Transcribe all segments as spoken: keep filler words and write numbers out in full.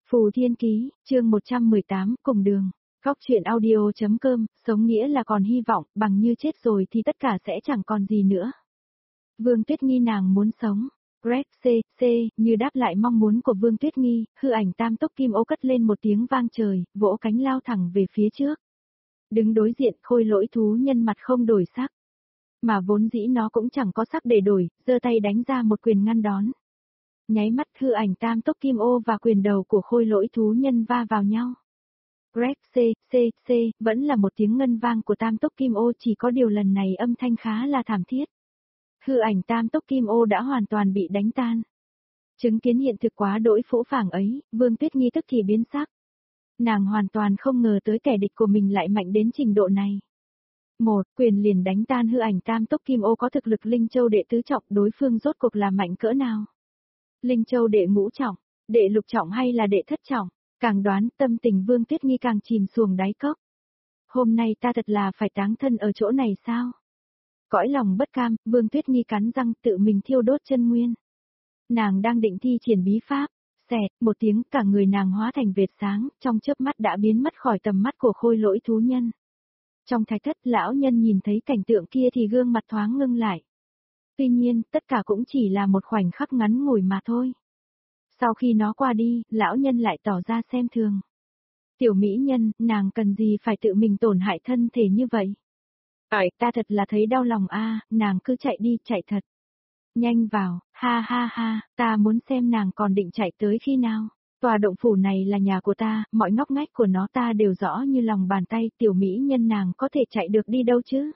Phù Thiên Ký, chương một trăm mười tám, cùng đường. Góc truyện audio.com, sống nghĩa là còn hy vọng, bằng như chết rồi thì tất cả sẽ chẳng còn gì nữa. Vương Tuyết Nghi nàng muốn sống. Red C, C, như đáp lại mong muốn của Vương Tuyết Nghi, hư ảnh tam tốc kim ô cất lên một tiếng vang trời, vỗ cánh lao thẳng về phía trước. Đứng đối diện khôi lỗi thú nhân mặt không đổi sắc. Mà vốn dĩ nó cũng chẳng có sắc để đổi, giơ tay đánh ra một quyền ngăn đón. Nháy mắt hư ảnh tam tốc kim ô và quyền đầu của khôi lỗi thú nhân va vào nhau. Red C, C, C, vẫn là một tiếng ngân vang của tam tốc kim ô, chỉ có điều lần này âm thanh khá là thảm thiết. Hư ảnh tam tốc kim ô đã hoàn toàn bị đánh tan. Chứng kiến hiện thực quá đỗi phũ phàng ấy, Vương Tuyết Nghi tức thì biến sắc. Nàng hoàn toàn không ngờ tới kẻ địch của mình lại mạnh đến trình độ này. Một, quyền liền đánh tan hư ảnh tam tốc kim ô có thực lực Linh Châu đệ tứ trọng, đối phương rốt cuộc là mạnh cỡ nào? Linh Châu đệ ngũ trọng, đệ lục trọng hay là đệ thất trọng? Càng đoán tâm tình Vương Tuyết Nghi càng chìm xuồng đáy cốc. Hôm nay ta thật là phải táng thân ở chỗ này sao? Cõi lòng bất cam, Vương Tuyết Nghi cắn răng tự mình thiêu đốt chân nguyên. Nàng đang định thi triển bí pháp, xẹt, một tiếng cả người nàng hóa thành vệt sáng, trong chớp mắt đã biến mất khỏi tầm mắt của khôi lỗi thú nhân. Trong thạch thất lão nhân nhìn thấy cảnh tượng kia thì gương mặt thoáng ngưng lại. Tuy nhiên, tất cả cũng chỉ là một khoảnh khắc ngắn ngủi mà thôi. Sau khi nó qua đi, lão nhân lại tỏ ra xem thường. Tiểu mỹ nhân, nàng cần gì phải tự mình tổn hại thân thể như vậy? Ải, ta thật là thấy đau lòng a, nàng cứ chạy đi, chạy thật. Nhanh vào, ha ha ha, ta muốn xem nàng còn định chạy tới khi nào. Tòa động phủ này là nhà của ta, mọi ngóc ngách của nó ta đều rõ như lòng bàn tay, tiểu mỹ nhân nàng có thể chạy được đi đâu chứ?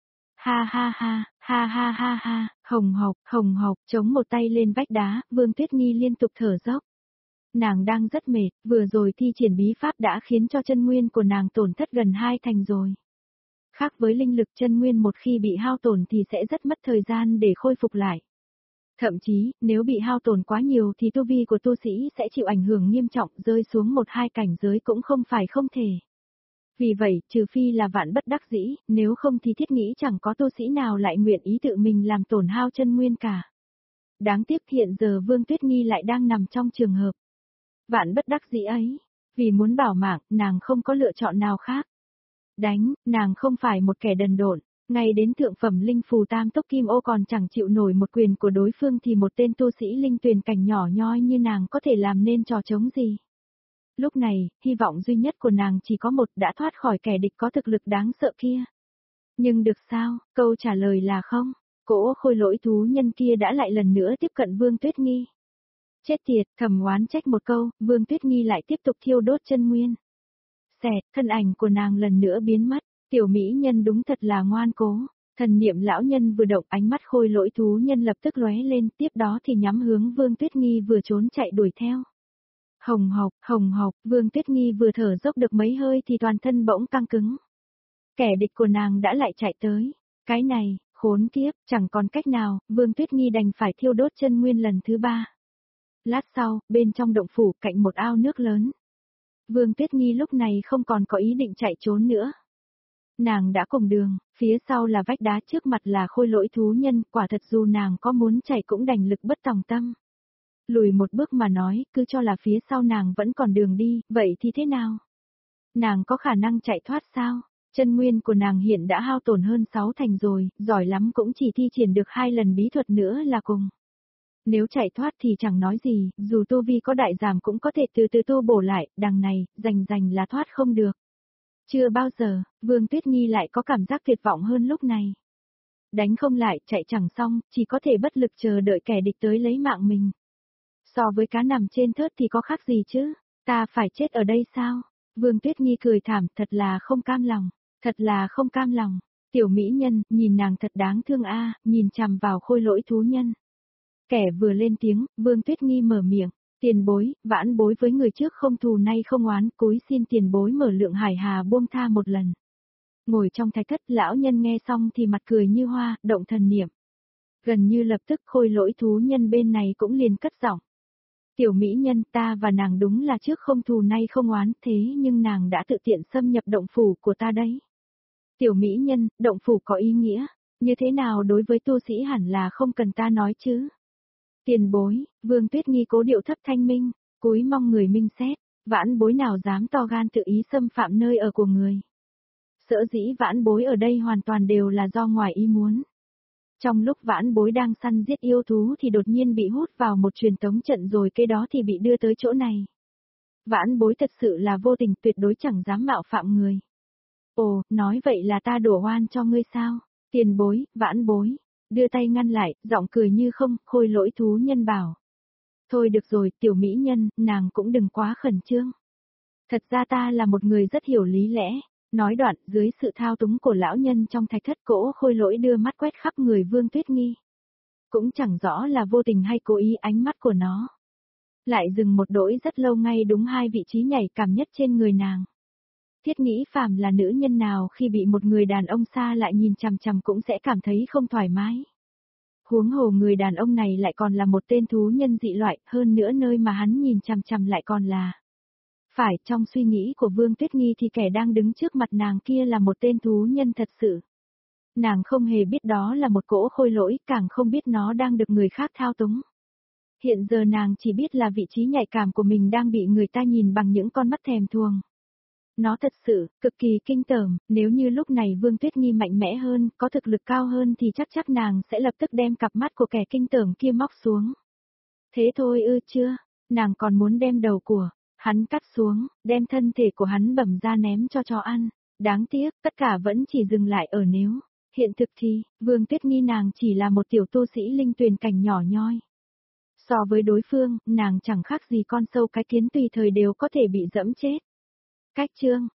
Ha ha ha, ha ha ha ha, hồng hộc, hồng hộc, chống một tay lên vách đá, Vương Tuyết Nghi liên tục thở dốc. Nàng đang rất mệt, vừa rồi thi triển bí pháp đã khiến cho chân nguyên của nàng tổn thất gần hai thành rồi. Khác với linh lực, chân nguyên một khi bị hao tổn thì sẽ rất mất thời gian để khôi phục lại. Thậm chí, nếu bị hao tổn quá nhiều thì tu vi của tu sĩ sẽ chịu ảnh hưởng nghiêm trọng, rơi xuống một hai cảnh giới cũng không phải không thể. Vì vậy, trừ phi là vạn bất đắc dĩ, nếu không thì thiết nghĩ chẳng có tu sĩ nào lại nguyện ý tự mình làm tổn hao chân nguyên cả. Đáng tiếc hiện giờ Vương Tuyết Nghi lại đang nằm trong trường hợp vạn bất đắc dĩ ấy. Vì muốn bảo mạng, nàng không có lựa chọn nào khác. Đánh, nàng không phải một kẻ đần độn. Ngay đến thượng phẩm linh phù tam tốc kim ô còn chẳng chịu nổi một quyền của đối phương thì một tên tu sĩ linh tuyền cảnh nhỏ nhoi như nàng có thể làm nên trò trống gì. Lúc này, hy vọng duy nhất của nàng chỉ có một, đã thoát khỏi kẻ địch có thực lực đáng sợ kia. Nhưng được sao, câu trả lời là không, cỗ khôi lỗi thú nhân kia đã lại lần nữa tiếp cận Vương Tuyết Nghi. Chết tiệt, thầm oán trách một câu, Vương Tuyết Nghi lại tiếp tục thiêu đốt chân nguyên. Xẹt, thân ảnh của nàng lần nữa biến mất, tiểu mỹ nhân đúng thật là ngoan cố. Thần niệm lão nhân vừa động, ánh mắt khôi lỗi thú nhân lập tức lóe lên, tiếp đó thì nhắm hướng Vương Tuyết Nghi vừa trốn chạy đuổi theo. Hồng hộc, hồng hộc, Vương Tuyết Nghi vừa thở dốc được mấy hơi thì toàn thân bỗng căng cứng. Kẻ địch của nàng đã lại chạy tới. Cái này, khốn kiếp, chẳng còn cách nào, Vương Tuyết Nghi đành phải thiêu đốt chân nguyên lần thứ ba. Lát sau, bên trong động phủ cạnh một ao nước lớn. Vương Tuyết Nghi lúc này không còn có ý định chạy trốn nữa. Nàng đã cùng đường, phía sau là vách đá, trước mặt là khôi lỗi thú nhân, quả thật dù nàng có muốn chạy cũng đành lực bất tòng tâm. Lùi một bước mà nói, cứ cho là phía sau nàng vẫn còn đường đi, vậy thì thế nào? Nàng có khả năng chạy thoát sao? Chân nguyên của nàng hiện đã hao tổn hơn sáu thành rồi, giỏi lắm cũng chỉ thi triển được hai lần bí thuật nữa là cùng. Nếu chạy thoát thì chẳng nói gì, dù tu vi có đại giảm cũng có thể từ từ tu bổ lại, đằng này, rành rành là thoát không được. Chưa bao giờ, Vương Tuyết Nghi lại có cảm giác tuyệt vọng hơn lúc này. Đánh không lại, chạy chẳng xong, chỉ có thể bất lực chờ đợi kẻ địch tới lấy mạng mình. So với cá nằm trên thớt thì có khác gì chứ, ta phải chết ở đây sao? Vương Tuyết Nghi cười thảm, thật là không cam lòng, thật là không cam lòng. Tiểu mỹ nhân, nhìn nàng thật đáng thương a, nhìn chằm vào khôi lỗi thú nhân. Kẻ vừa lên tiếng, Vương Tuyết Nghi mở miệng, tiền bối, vãn bối với người trước không thù nay không oán, cúi xin tiền bối mở lượng hải hà buông tha một lần. Ngồi trong thạch thất, lão nhân nghe xong thì mặt cười như hoa, động thần niệm. Gần như lập tức khôi lỗi thú nhân bên này cũng liền cất giọng. Tiểu mỹ nhân, ta và nàng đúng là trước không thù nay không oán, thế nhưng nàng đã tự tiện xâm nhập động phủ của ta đấy. Tiểu mỹ nhân, động phủ có ý nghĩa, như thế nào đối với tu sĩ hẳn là không cần ta nói chứ. Tiền bối, Vương Tuyết Nghi cố điệu thấp thanh minh, cúi mong người minh xét. Vãn bối nào dám to gan tự ý xâm phạm nơi ở của người. Sở dĩ vãn bối ở đây hoàn toàn đều là do ngoài ý muốn. Trong lúc vãn bối đang săn giết yêu thú thì đột nhiên bị hút vào một truyền tống trận rồi kế đó thì bị đưa tới chỗ này. Vãn bối thật sự là vô tình tuyệt đối chẳng dám mạo phạm người. Ồ, nói vậy là ta đổ oan cho ngươi sao? Tiền bối, vãn bối. Đưa tay ngăn lại, giọng cười như không, khôi lỗi thú nhân bảo. Thôi được rồi, tiểu mỹ nhân, nàng cũng đừng quá khẩn trương. Thật ra ta là một người rất hiểu lý lẽ. Nói đoạn, dưới sự thao túng của lão nhân trong thạch thất cỗ khôi lỗi đưa mắt quét khắp người Vương Tuyết Nghi. Cũng chẳng rõ là vô tình hay cố ý ánh mắt của nó. Lại dừng một đỗi rất lâu ngay đúng hai vị trí nhạy cảm nhất trên người nàng. Thiết nghĩ phàm là nữ nhân nào khi bị một người đàn ông xa lại nhìn chằm chằm cũng sẽ cảm thấy không thoải mái. Huống hồ người đàn ông này lại còn là một tên thú nhân dị loại, hơn nữa nơi mà hắn nhìn chằm chằm lại còn là... Phải, trong suy nghĩ của Vương Tuyết Nghi thì kẻ đang đứng trước mặt nàng kia là một tên thú nhân thật sự. Nàng không hề biết đó là một cỗ khôi lỗi, càng không biết nó đang được người khác thao túng. Hiện giờ nàng chỉ biết là vị trí nhạy cảm của mình đang bị người ta nhìn bằng những con mắt thèm thuồng. Nó thật sự, cực kỳ kinh tởm, nếu như lúc này Vương Tuyết Nghi mạnh mẽ hơn, có thực lực cao hơn thì chắc chắc nàng sẽ lập tức đem cặp mắt của kẻ kinh tởm kia móc xuống. Thế thôi ư chưa, nàng còn muốn đem đầu của hắn cắt xuống, đem thân thể của hắn bầm ra ném cho chó ăn. Đáng tiếc, tất cả vẫn chỉ dừng lại ở nếu. Hiện thực thì, Vương Tuyết Nghi nàng chỉ là một tiểu tu sĩ linh tuyền cảnh nhỏ nhoi. So với đối phương, nàng chẳng khác gì con sâu cái kiến tùy thời đều có thể bị dẫm chết. Cách chương